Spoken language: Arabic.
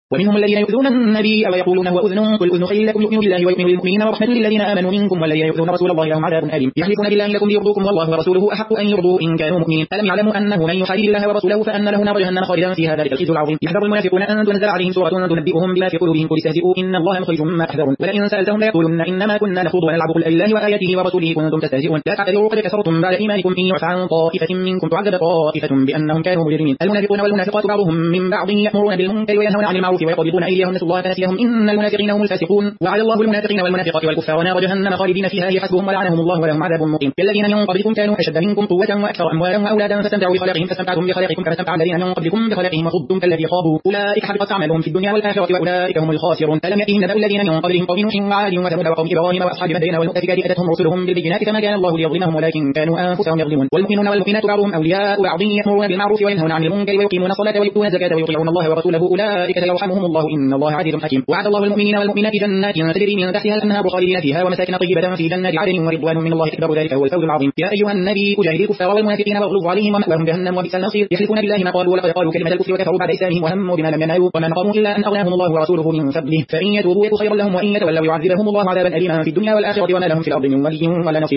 ومنهم الذين يؤذون النبي ويقولون هو أذن قل أذن خير لكم يؤمن بالله ويؤمن بالمؤمنين ورحمة للذين آمنوا منكم والذين يؤذون رسول الله لهم عذاب أليم يحلفون بالله لكم ليرضوكم والله ورسوله أحق أن يرضوا إن كانوا مؤمنين ألم يعلموا أنه من يحارب الله ورسوله فأن له نار جهنم خالدا فيها ذلك الخزي العظيم يحذر المنافقون أن تنزل عليهم سورة تنبئهم بما في قلوبهم قل استهزئوا إن الله مخرج ما تحذرون ولئن سألتهم ليقولن إنما كنا نخوض ونلعب قل الله وآياته ورسوله كنتم تستهزئون لا تعتذروا قد كفرتم بعد إيمانكم إن يعفى عن طائفة منكم تعذب طائفة بأنهم كانوا مجرمين المنافقون والمنافقات بعضهم من بعض يأمرون بالمنكر وينهون عن المعروف ويقبضون أيديهم نسوا الله فنسيهم إن المنافقين هم الفاسقون وعلى الله المنافقين والمنافقات والكفار نار جهنم خالدين فيها هي حسبهم ولعنهم الله ولهم عذاب مقيم الذين من قبلكم كانوا أشد منكم قوة وأكثر أموالا وأولادا فاستمتعوا بخلاقهم فاستمتعتم بخلاقكم كما استمتع الذين من قبلكم بخلاقهم وخضتم كالذي خاضوا أولئك حبطت أعمالهم في الدنيا والآخرة وأولئك هم الخاسرون ألم يأتهم نبأ الذين من قبلهم قوم نوح وعاد وثمود وقوم إبراهيم وأصحاب مدين والمؤتفكات أتتهم رسلهم بالبينات فما كان الله ليظلمهم ولكن كانوا أنفسهم يظلمون والمؤمنون والمؤمنات بعضهم أولياء بعض يأمرون بالمعروف وينهون عن المنكر ويقيمون الصلاة ويؤتون الزكاة ويطيعون الله ورسوله أولئك سيرحمهم الله إن الله عزيز حكيم وعد الله المؤمنين والمؤمنات جنات تجري من تحتها الأنهار خالدين فيها ومساكن طيبة في جنات عدن ورضوان من الله أكبر ذلك هو الفوز العظيم يا أيها النبي جاهد الكفار والمنافقين واغلظ عليهم ومأواهم جهنم وبئس المصير يحلفون بالله ما قالوا ولقد قالوا كلمة الكفر وكفروا بعد إسلامهم وهموا بما لم ينالوا وما نقموا إلا أن أغناهم الله ورسوله من فضله فإن يتوبوا يكن خيرا لهم وإن يتولوا يعذبهم الله عذابا أليما في الدنيا والآخرة وما لهم في الأرض من ولي ولا نصير